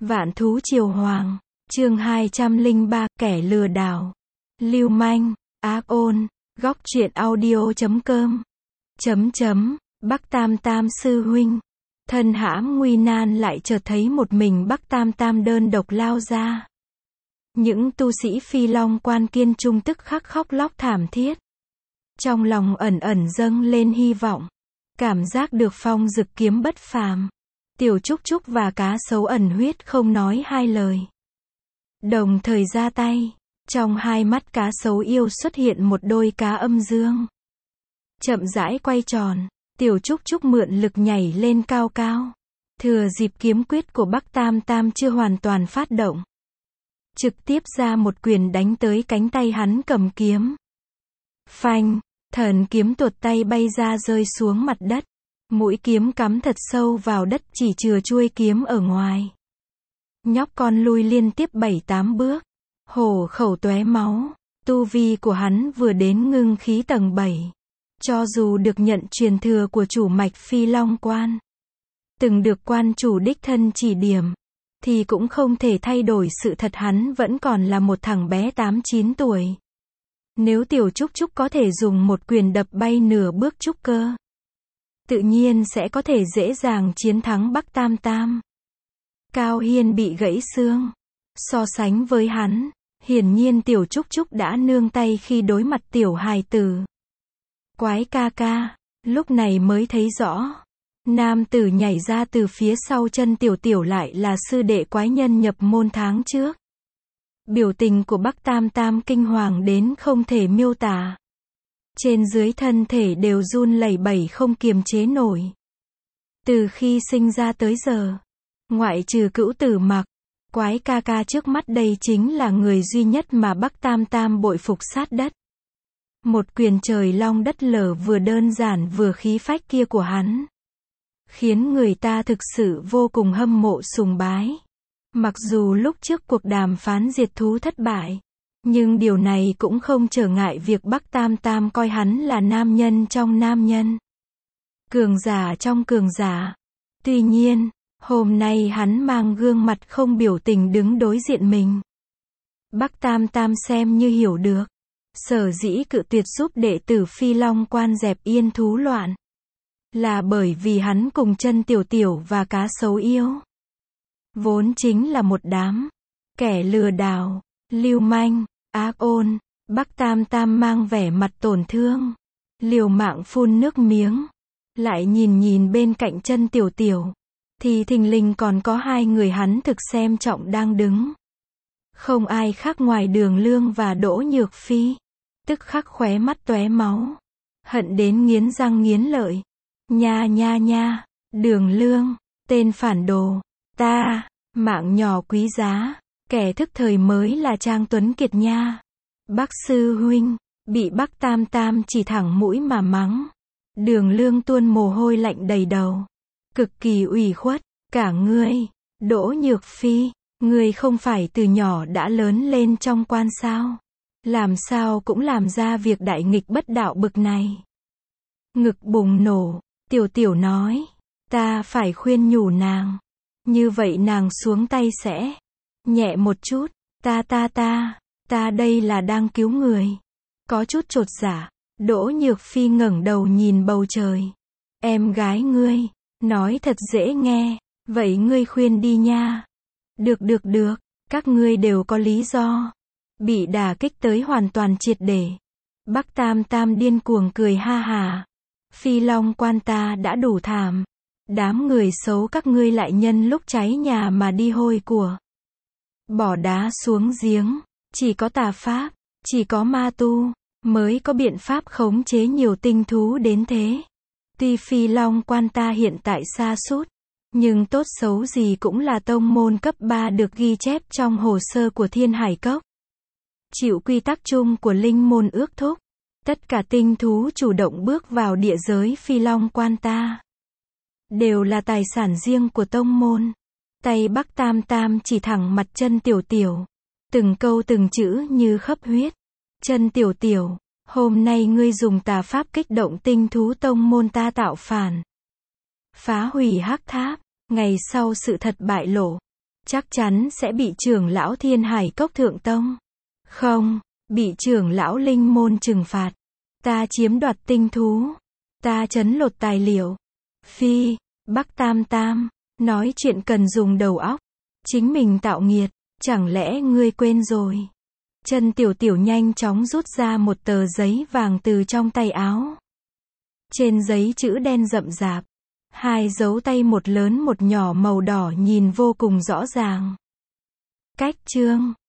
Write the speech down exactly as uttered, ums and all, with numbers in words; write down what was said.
Vạn thú triều hoàng, chương hai trăm lẻ ba, kẻ lừa đảo, lưu manh, ác ôn, góc truyện audio chấm com, chấm chấm, Bắc Tam Tam sư huynh, thân hãm nguy nan lại chợt thấy một mình Bắc Tam Tam đơn độc lao ra. Những tu sĩ Phi Long quan kiên trung tức khắc khóc lóc thảm thiết. Trong lòng ẩn ẩn dâng lên hy vọng, cảm giác được phong dực kiếm bất phàm. Tiểu Trúc Trúc và cá sấu ẩn huyết không nói hai lời, đồng thời ra tay. Trong hai mắt cá sấu yêu xuất hiện một đôi cá âm dương, chậm rãi quay tròn. Tiểu Trúc Trúc mượn lực nhảy lên cao cao, thừa dịp kiếm quyết của Bắc Tam Tam chưa hoàn toàn phát động, trực tiếp ra một quyền đánh tới cánh tay hắn cầm kiếm. Phanh, thần kiếm tuột tay bay ra rơi xuống mặt đất. Mũi kiếm cắm thật sâu vào đất, chỉ chừa chuôi kiếm ở ngoài. Nhóc con lui liên tiếp bảy tám bước, hổ khẩu tóe máu. Tu vi của hắn vừa đến ngưng khí tầng bảy. Cho dù được nhận truyền thừa của chủ mạch Phi Long quan, từng được quan chủ đích thân chỉ điểm, thì cũng không thể thay đổi sự thật hắn vẫn còn là một thằng bé tám chín tuổi. Nếu Tiểu Trúc Trúc có thể dùng một quyền đập bay nửa bước trúc cơ, tự nhiên sẽ có thể dễ dàng chiến thắng Bắc Tam Tam. Cao Hiên bị gãy xương. So sánh với hắn, hiển nhiên Tiểu Trúc Trúc đã nương tay khi đối mặt tiểu hài tử. Quái ca ca, lúc này mới thấy rõ. Nam tử nhảy ra từ phía sau chân tiểu tiểu lại là sư đệ quái nhân nhập môn tháng trước. Biểu tình của Bắc Tam Tam kinh hoàng đến không thể miêu tả. Trên dưới thân thể đều run lẩy bẩy không kiềm chế nổi. Từ khi sinh ra tới giờ, ngoại trừ Cữu Tử Mặc, quái ca ca trước mắt đây chính là người duy nhất mà Bắc Tam Tam bội phục sát đất. Một quyền trời long đất lở vừa đơn giản vừa khí phách kia của hắn, khiến người ta thực sự vô cùng hâm mộ sùng bái. Mặc dù lúc trước cuộc đàm phán diệt thú thất bại, nhưng điều này cũng không trở ngại việc Bắc Tam Tam coi hắn là nam nhân trong nam nhân, cường giả trong cường giả. Tuy nhiên, hôm nay hắn mang gương mặt không biểu tình đứng đối diện mình. Bắc Tam Tam xem như hiểu được, sở dĩ cự tuyệt giúp đệ tử Phi Long quan dẹp yên thú loạn, là bởi vì hắn cùng chân tiểu tiểu và cá sấu yêu vốn chính là một đám kẻ lừa đảo, lưu manh, ác ôn. Bắc Tam Tam mang vẻ mặt tổn thương, liều mạng phun nước miếng, lại nhìn nhìn bên cạnh chân tiểu tiểu, thì thình lình còn có hai người hắn thực xem trọng đang đứng. Không ai khác ngoài Đường Lương và Đỗ Nhược Phi. Tức khắc khóe mắt tóe máu, hận đến nghiến răng nghiến lợi. Nha nha nha, Đường Lương, tên phản đồ, ta, mạng nhỏ quý giá, kẻ thức thời mới là Trang Tuấn Kiệt nha. Bắc sư huynh, bị Bắc Tam Tam chỉ thẳng mũi mà mắng. Đường Lương tuôn mồ hôi lạnh đầy đầu, cực kỳ ủy khuất. Cả ngươi, Đỗ Nhược Phi, ngươi không phải từ nhỏ đã lớn lên trong quan sao? Làm sao cũng làm ra việc đại nghịch bất đạo bực này. Ngực bùng nổ, tiểu tiểu nói, ta phải khuyên nhủ nàng, như vậy nàng xuống tay sẽ nhẹ một chút. Ta ta ta, ta đây là đang cứu người. Có chút chột dạ, Đỗ Nhược Phi ngẩng đầu nhìn bầu trời. Em gái ngươi, nói thật dễ nghe, vậy ngươi khuyên đi nha. Được được được, các ngươi đều có lý do. Bị đả kích tới hoàn toàn triệt để, Bắc Tam Tam điên cuồng cười ha hà. Phi Long quan ta đã đủ thảm, đám người xấu các ngươi lại nhân lúc cháy nhà mà đi hôi của, bỏ đá xuống giếng. Chỉ có tà pháp, chỉ có ma tu mới có biện pháp khống chế nhiều tinh thú đến thế. Tuy Phi Long quan ta hiện tại sa sút, nhưng tốt xấu gì cũng là tông môn cấp ba được ghi chép trong hồ sơ của Thiên Hải Cốc, chịu quy tắc chung của linh môn ước thúc. Tất cả tinh thú chủ động bước vào địa giới Phi Long quan ta đều là tài sản riêng của tông môn. Tay Bắc Tam Tam chỉ thẳng mặt chân tiểu tiểu, từng câu từng chữ như khấp huyết. Chân tiểu tiểu, hôm nay ngươi dùng tà pháp kích động tinh thú tông môn ta tạo phản, phá hủy hắc tháp. Ngày sau sự thật bại lộ, chắc chắn sẽ bị trưởng lão Thiên Hải Cốc Thượng Tông. Không, bị trưởng lão Linh Môn trừng phạt. Ta chiếm đoạt tinh thú. Ta trấn lột tài liệu. Phi, Bắc Tam Tam, nói chuyện cần dùng đầu óc. Chính mình tạo nghiệt, chẳng lẽ ngươi quên rồi? Chân Tiểu Tiểu nhanh chóng rút ra một tờ giấy vàng từ trong tay áo. Trên giấy chữ đen rậm rạp. Hai dấu tay một lớn một nhỏ màu đỏ nhìn vô cùng rõ ràng. Cách chương